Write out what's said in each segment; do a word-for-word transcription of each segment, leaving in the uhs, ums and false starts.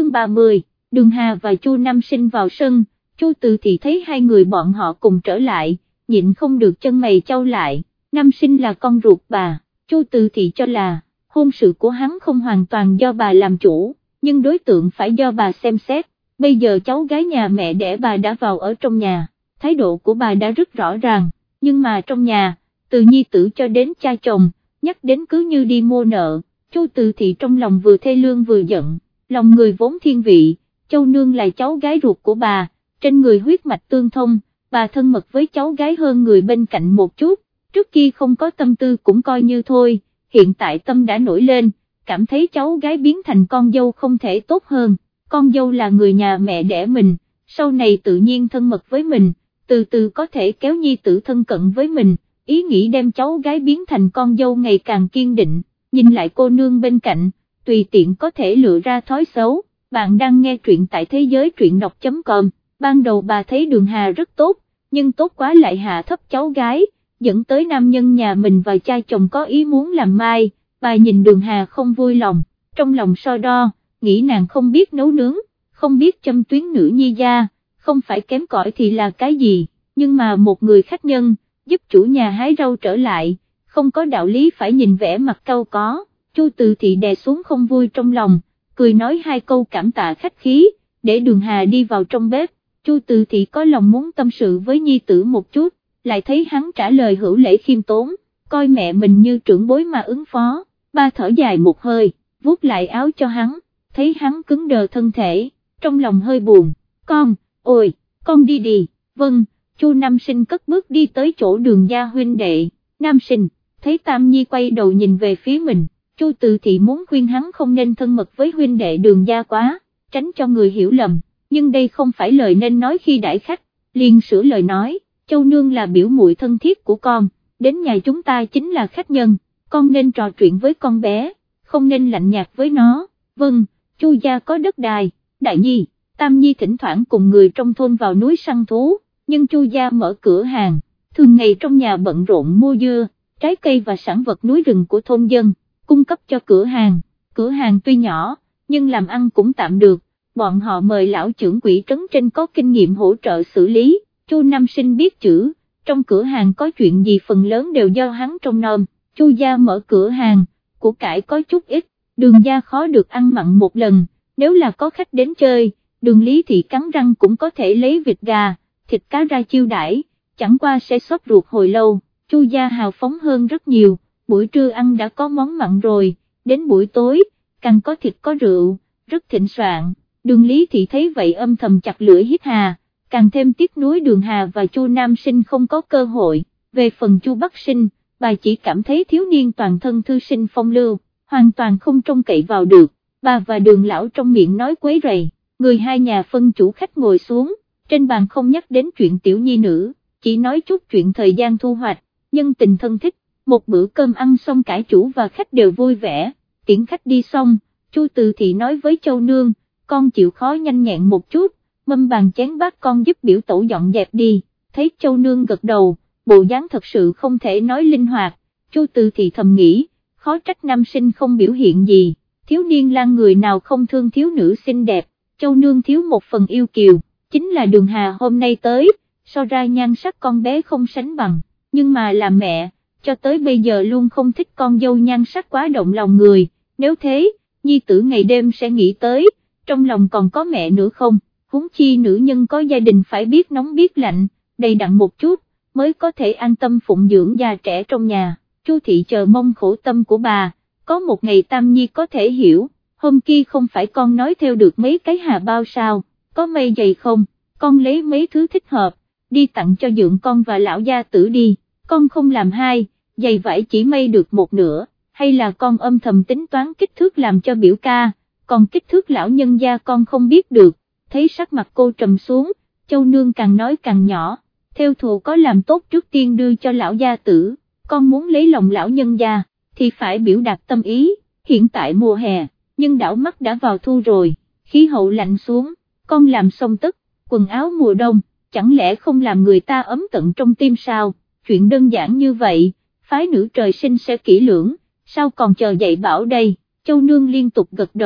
trăm ba mươi, Đường Hà và Chu Nam Sinh vào sân, Chu Từ Thị thấy hai người bọn họ cùng trở lại, nhịn không được chân mày chau lại. Nam Sinh là con ruột bà, Chu Từ Thị cho là hôn sự của hắn không hoàn toàn do bà làm chủ, nhưng đối tượng phải do bà xem xét. Bây giờ cháu gái nhà mẹ đẻ bà đã vào ở trong nhà, thái độ của bà đã rất rõ ràng, nhưng mà trong nhà, từ nhi tử cho đến cha chồng, nhắc đến cứ như đi mua nợ. Chu Từ Thị trong lòng vừa thê lương vừa giận, lòng người vốn thiên vị, Châu Nương là cháu gái ruột của bà, trên người huyết mạch tương thông, bà thân mật với cháu gái hơn người bên cạnh một chút, trước kia không có tâm tư cũng coi như thôi, hiện tại tâm đã nổi lên, cảm thấy cháu gái biến thành con dâu không thể tốt hơn, con dâu là người nhà mẹ đẻ mình, sau này tự nhiên thân mật với mình, từ từ có thể kéo nhi tử thân cận với mình, ý nghĩ đem cháu gái biến thành con dâu ngày càng kiên định, nhìn lại cô nương bên cạnh, tùy tiện có thể lựa ra thói xấu. Bạn đang nghe truyện tại thế giới truyện đọc chấm com, ban đầu bà thấy Đường Hà rất tốt, nhưng tốt quá lại hạ thấp cháu gái, dẫn tới nam nhân nhà mình và cha chồng có ý muốn làm mai, bà nhìn Đường Hà không vui lòng, trong lòng so đo, nghĩ nàng không biết nấu nướng, không biết châm tuyến nữ nhi gia, không phải kém cỏi thì là cái gì, nhưng mà một người khách nhân, giúp chủ nhà hái rau trở lại, không có đạo lý phải nhìn vẻ mặt cau có. Chu Từ Thị đè xuống không vui trong lòng, cười nói hai câu cảm tạ khách khí, để Đường Hà đi vào trong bếp. Chu Từ Thị có lòng muốn tâm sự với nhi tử một chút, lại thấy hắn trả lời hữu lễ khiêm tốn, coi mẹ mình như trưởng bối mà ứng phó, ba thở dài một hơi, vuốt lại áo cho hắn, thấy hắn cứng đờ thân thể, trong lòng hơi buồn, con, ôi, con đi đi, vâng. Chu Nam Sinh cất bước đi tới chỗ Đường gia huynh đệ. Nam Sinh, thấy Tam Nhi quay đầu nhìn về phía mình, Chu Từ Thị muốn khuyên hắn không nên thân mật với huynh đệ Đường gia quá, tránh cho người hiểu lầm, nhưng đây không phải lời nên nói khi đãi khách, liền sửa lời nói, Châu Nương là biểu muội thân thiết của con, đến nhà chúng ta chính là khách nhân, con nên trò chuyện với con bé, không nên lạnh nhạt với nó. Vâng, Chu gia có đất đai, Đại Nhi, Tam Nhi thỉnh thoảng cùng người trong thôn vào núi săn thú, nhưng Chu gia mở cửa hàng, thường ngày trong nhà bận rộn mua dưa, trái cây và sản vật núi rừng của thôn dân, cung cấp cho cửa hàng. Cửa hàng tuy nhỏ, nhưng làm ăn cũng tạm được, bọn họ mời lão trưởng quỹ trấn trên có kinh nghiệm hỗ trợ xử lý. Chu Nam Sinh biết chữ, trong cửa hàng có chuyện gì phần lớn đều do hắn trông nom. Chu gia mở cửa hàng, của cải có chút ít, Đường gia khó được ăn mặn một lần, nếu là có khách đến chơi, Đường Lý Thị cắn răng cũng có thể lấy vịt gà, thịt cá ra chiêu đãi, chẳng qua sẽ xót ruột hồi lâu. Chu gia hào phóng hơn rất nhiều, buổi trưa ăn đã có món mặn rồi, đến buổi tối, càng có thịt có rượu, rất thịnh soạn. Đường Lý Thị thấy vậy âm thầm chặt lưỡi hít hà, càng thêm tiếc nuối Đường Hà và Chu Nam Sinh không có cơ hội. Về phần Chu Bắc Sinh, bà chỉ cảm thấy thiếu niên toàn thân thư sinh phong lưu, hoàn toàn không trông cậy vào được. Bà và Đường lão trong miệng nói quấy rầy, người hai nhà phân chủ khách ngồi xuống, trên bàn không nhắc đến chuyện tiểu nhi nữ, chỉ nói chút chuyện thời gian thu hoạch, nhân tình thân thích. Một bữa cơm ăn xong cả chủ và khách đều vui vẻ, tiễn khách đi xong, Chu Từ Thị nói với Châu Nương, con chịu khó nhanh nhẹn một chút, mâm bàn chén bát con giúp biểu tổ dọn dẹp đi. Thấy Châu Nương gật đầu, bộ dáng thật sự không thể nói linh hoạt, Chu Từ Thị thầm nghĩ, khó trách Nam Sinh không biểu hiện gì, thiếu niên lang người nào không thương thiếu nữ xinh đẹp. Châu Nương thiếu một phần yêu kiều, chính là Đường Hà hôm nay tới, so ra nhan sắc con bé không sánh bằng, nhưng mà là mẹ, cho tới bây giờ luôn không thích con dâu nhan sắc quá động lòng người, nếu thế, nhi tử ngày đêm sẽ nghĩ tới, trong lòng còn có mẹ nữa không, huống chi nữ nhân có gia đình phải biết nóng biết lạnh, đầy đặn một chút, mới có thể an tâm phụng dưỡng già trẻ trong nhà. Chu Thị chờ mong khổ tâm của bà, có một ngày Tam Nhi có thể hiểu, hôm kia không phải con nói theo được mấy cái hà bao sao, có mây dày không, con lấy mấy thứ thích hợp, đi tặng cho dượng con và lão gia tử đi, con không làm hai, giày vải chỉ may được một nửa, hay là con âm thầm tính toán kích thước làm cho biểu ca, còn kích thước lão nhân gia con không biết được. Thấy sắc mặt cô trầm xuống, Châu Nương càng nói càng nhỏ, theo thù có làm tốt trước tiên đưa cho lão gia tử, con muốn lấy lòng lão nhân gia, thì phải biểu đạt tâm ý, hiện tại mùa hè, nhưng đảo mắt đã vào thu rồi, khí hậu lạnh xuống, con làm xong tất, quần áo mùa đông, chẳng lẽ không làm người ta ấm tận trong tim sao, chuyện đơn giản như vậy, phái nữ trời sinh sẽ kỹ lưỡng, sao còn chờ dạy bảo đây. Châu Nương liên tục gật đầu,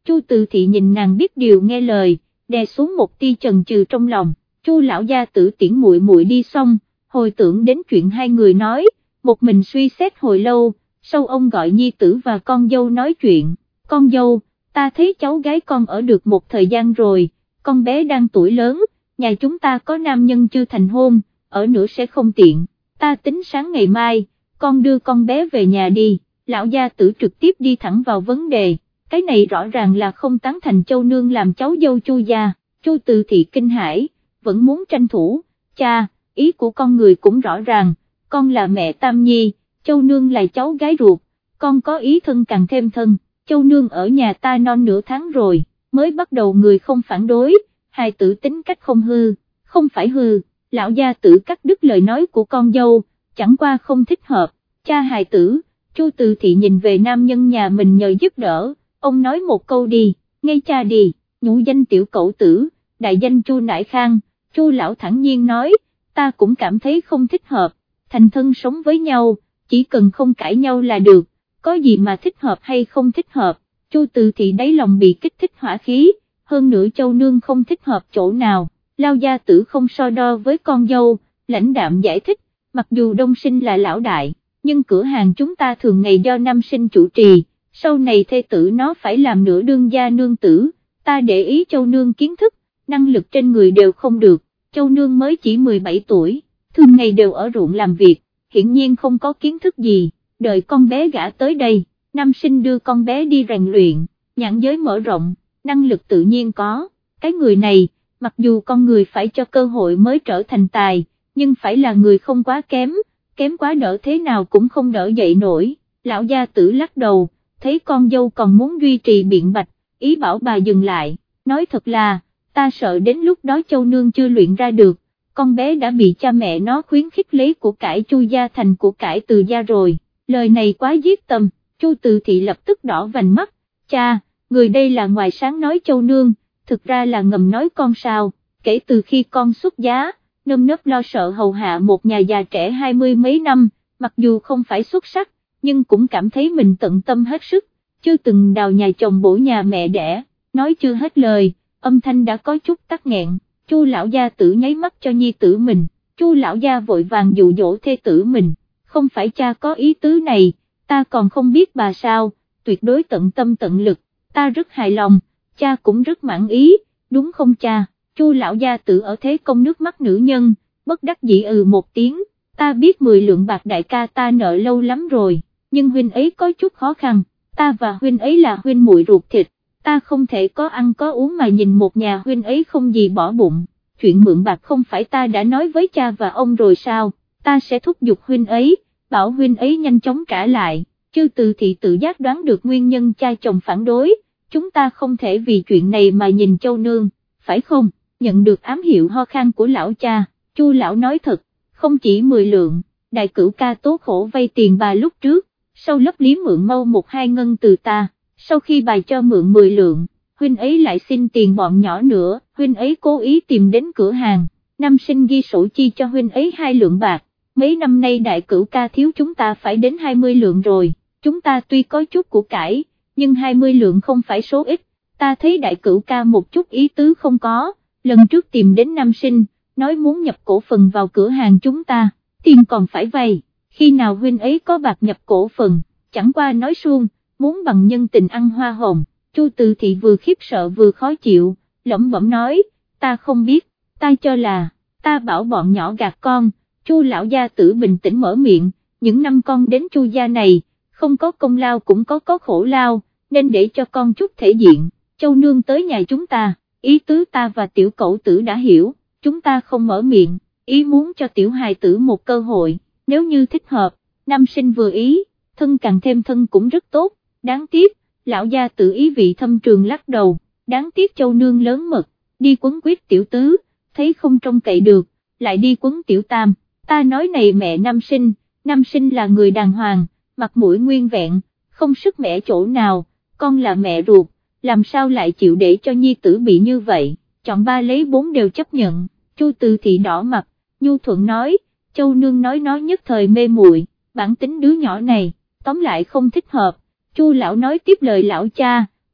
Chu Từ Thị nhìn nàng biết điều nghe lời, đè xuống một tia chần chừ trong lòng. Chu lão gia tử tiễn muội muội đi xong, hồi tưởng đến chuyện hai người nói, một mình suy xét hồi lâu, sau ông gọi nhi tử và con dâu nói chuyện. Con dâu, ta thấy cháu gái con ở được một thời gian rồi, con bé đang tuổi lớn, nhà chúng ta có nam nhân chưa thành hôn, ở nữa sẽ không tiện, ta tính sáng ngày mai, con đưa con bé về nhà đi. Lão gia tử trực tiếp đi thẳng vào vấn đề, cái này rõ ràng là không tán thành Châu nương làm cháu dâu Chu gia. Chu Từ Thị kinh hãi, vẫn muốn tranh thủ, cha, ý của con người cũng rõ ràng, con là mẹ Tam Nhi, Châu nương là cháu gái ruột, con có ý thân càng thêm thân, Châu nương ở nhà ta non nửa tháng rồi, mới bắt đầu người không phản đối, hài tử tính cách không hư, không phải hư, lão gia tử cắt đứt lời nói của con dâu, chẳng qua không thích hợp, cha hài tử. Chu Từ Thị nhìn về nam nhân nhà mình nhờ giúp đỡ, ông nói một câu đi, ngay cha đi, nhũ danh tiểu cẩu tử, đại danh Chu Nải Khang. Chu lão thẳng nhiên nói, ta cũng cảm thấy không thích hợp, thành thân sống với nhau, chỉ cần không cãi nhau là được, có gì mà thích hợp hay không thích hợp. Chu Từ Thị đáy lòng bị kích thích hỏa khí, hơn nữa Châu nương không thích hợp chỗ nào, Lao gia tử không so đo với con dâu, lãnh đạm giải thích, mặc dù Đông Sinh là lão đại, nhưng cửa hàng chúng ta thường ngày do Nam Sinh chủ trì, sau này thê tử nó phải làm nửa đương gia nương tử, ta để ý Châu nương kiến thức, năng lực trên người đều không được, Châu nương mới chỉ mười bảy tuổi, thường ngày đều ở ruộng làm việc, hiển nhiên không có kiến thức gì, đợi con bé gả tới đây, Nam Sinh đưa con bé đi rèn luyện, nhãn giới mở rộng, năng lực tự nhiên có, cái người này, mặc dù con người phải cho cơ hội mới trở thành tài, nhưng phải là người không quá kém, kém quá đỡ thế nào cũng không đỡ dậy nổi. Lão gia tử lắc đầu, thấy con dâu còn muốn duy trì biện bạch, ý bảo bà dừng lại, nói thật là, ta sợ đến lúc đó Châu nương chưa luyện ra được, con bé đã bị cha mẹ nó khuyến khích lấy của cải Chu gia thành của cải Từ gia rồi, lời này quá giết tâm. Chu Từ Thị lập tức đỏ vành mắt, cha, người đây là ngoài sáng nói Châu nương, thực ra là ngầm nói con sao, kể từ khi con xuất giá, nơm nớp lo sợ hầu hạ một nhà già trẻ hai mươi mấy năm, mặc dù không phải xuất sắc, nhưng cũng cảm thấy mình tận tâm hết sức, chưa từng đào nhà chồng bổ nhà mẹ đẻ, nói chưa hết lời, âm thanh đã có chút tắc nghẹn. Chu lão gia tử nháy mắt cho nhi tử mình, Chu lão gia vội vàng dụ dỗ thê tử mình, không phải cha có ý tứ này, ta còn không biết bà sao, tuyệt đối tận tâm tận lực, ta rất hài lòng, cha cũng rất mãn ý, đúng không cha? Chu lão gia tử ở thế công nước mắt nữ nhân, bất đắc dĩ ừ một tiếng, ta biết mười lượng bạc đại ca ta nợ lâu lắm rồi, nhưng huynh ấy có chút khó khăn, ta và huynh ấy là huynh muội ruột thịt, ta không thể có ăn có uống mà nhìn một nhà huynh ấy không gì bỏ bụng, chuyện mượn bạc không phải ta đã nói với cha và ông rồi sao, ta sẽ thúc giục huynh ấy, bảo huynh ấy nhanh chóng trả lại. Chư Từ Thị tự giác đoán được nguyên nhân cha chồng phản đối, chúng ta không thể vì chuyện này mà nhìn Châu nương, phải không? Nhận được ám hiệu ho khan của lão cha, Chu lão nói thật, không chỉ mười lượng, đại cửu ca tố khổ vay tiền bà lúc trước, sau lấp liếm mượn mau một hai ngân từ ta, sau khi bà cho mượn mười lượng, huynh ấy lại xin tiền bọn nhỏ nữa, huynh ấy cố ý tìm đến cửa hàng, Nam Sinh ghi sổ chi cho huynh ấy hai lượng bạc, mấy năm nay đại cửu ca thiếu chúng ta phải đến hai mươi lượng rồi, chúng ta tuy có chút của cải, nhưng hai mươi lượng không phải số ít, ta thấy đại cửu ca một chút ý tứ không có. Lần trước tìm đến Nam Sinh, nói muốn nhập cổ phần vào cửa hàng chúng ta, tiền còn phải vay, khi nào huynh ấy có bạc nhập cổ phần, chẳng qua nói suông, muốn bằng nhân tình ăn hoa hồng. Chu Từ Thị vừa khiếp sợ vừa khó chịu, lẩm bẩm nói, ta không biết, ta cho là, ta bảo bọn nhỏ gạt con. Chu lão gia tử bình tĩnh mở miệng, những năm con đến Chu gia này, không có công lao cũng có có khổ lao, nên để cho con chút thể diện, Châu nương tới nhà chúng ta. Ý tứ ta và tiểu cẩu tử đã hiểu, chúng ta không mở miệng, ý muốn cho tiểu hài tử một cơ hội, nếu như thích hợp, Nam Sinh vừa ý, thân càng thêm thân cũng rất tốt, đáng tiếc, lão gia tử ý vị thâm trường lắc đầu, đáng tiếc Châu nương lớn mật, đi quấn quýt tiểu tứ, thấy không trông cậy được, lại đi quấn tiểu tam, ta nói này mẹ Nam Sinh, Nam Sinh là người đàng hoàng, mặt mũi nguyên vẹn, không sức mẻ chỗ nào, con là mẹ ruột. Làm sao lại chịu để cho nhi tử bị như vậy, chọn ba lấy bốn đều chấp nhận. Chu Từ Thị đỏ mặt, nhu thuận nói, Châu nương nói nói nhất thời mê muội, bản tính đứa nhỏ này, tóm lại không thích hợp. Chu lão nói tiếp lời lão cha,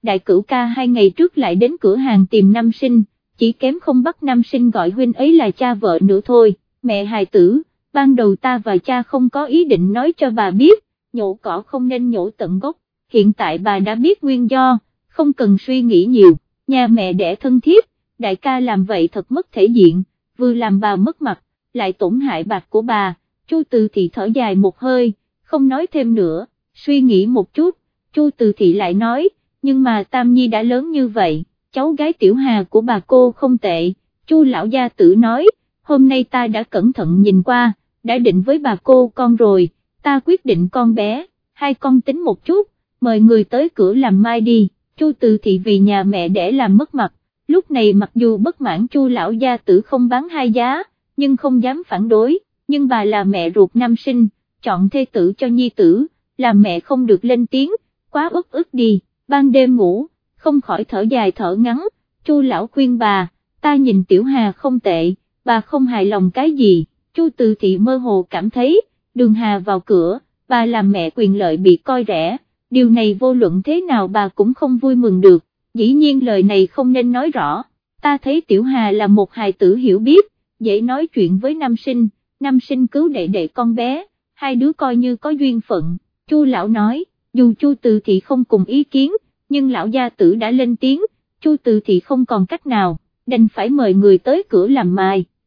đại cửu ca hai ngày trước lại đến cửa hàng tìm nam sinh, chỉ kém không bắt nam sinh gọi huynh ấy là cha vợ nữa thôi. Mẹ hài tử, ban đầu ta và cha không có ý định nói cho bà biết, nhổ cỏ không nên nhổ tận gốc, hiện tại bà đã biết nguyên do, không cần suy nghĩ nhiều, nhà mẹ đẻ thân thiết, đại ca làm vậy thật mất thể diện, vừa làm bà mất mặt, lại tổn hại bạc của bà. Chu Từ Thị thở dài một hơi, không nói thêm nữa, suy nghĩ một chút, Chu Từ Thị lại nói, nhưng mà Tam Nhi đã lớn như vậy, cháu gái Tiểu Hà của bà cô không tệ. Chu lão gia tử nói, hôm nay ta đã cẩn thận nhìn qua, đã định với bà cô con rồi, ta quyết định con bé, hai con tính một chút, mời người tới cửa làm mai đi. Chu Từ Thị vì nhà mẹ đẻ làm mất mặt, lúc này mặc dù bất mãn Chu lão gia tử không bán hai giá, nhưng không dám phản đối, nhưng bà là mẹ ruột nam sinh, chọn thê tử cho nhi tử, làm mẹ không được lên tiếng, quá uất ức đi. Ban đêm ngủ, không khỏi thở dài thở ngắn, Chu lão khuyên bà, ta nhìn Tiểu Hà không tệ, bà không hài lòng cái gì. Chu Từ Thị mơ hồ cảm thấy, Đường Hà vào cửa, bà làm mẹ quyền lợi bị coi rẻ, điều này vô luận thế nào bà cũng không vui mừng được, dĩ nhiên lời này không nên nói rõ, ta thấy Tiểu Hà là một hài tử hiểu biết, dễ nói chuyện với nam sinh, nam sinh cứu đệ đệ con bé, hai đứa coi như có duyên phận. Chu lão nói, dù Chu Từ Thị không cùng ý kiến, nhưng lão gia tử đã lên tiếng, Chu Từ Thị không còn cách nào, đành phải mời người tới cửa làm mai.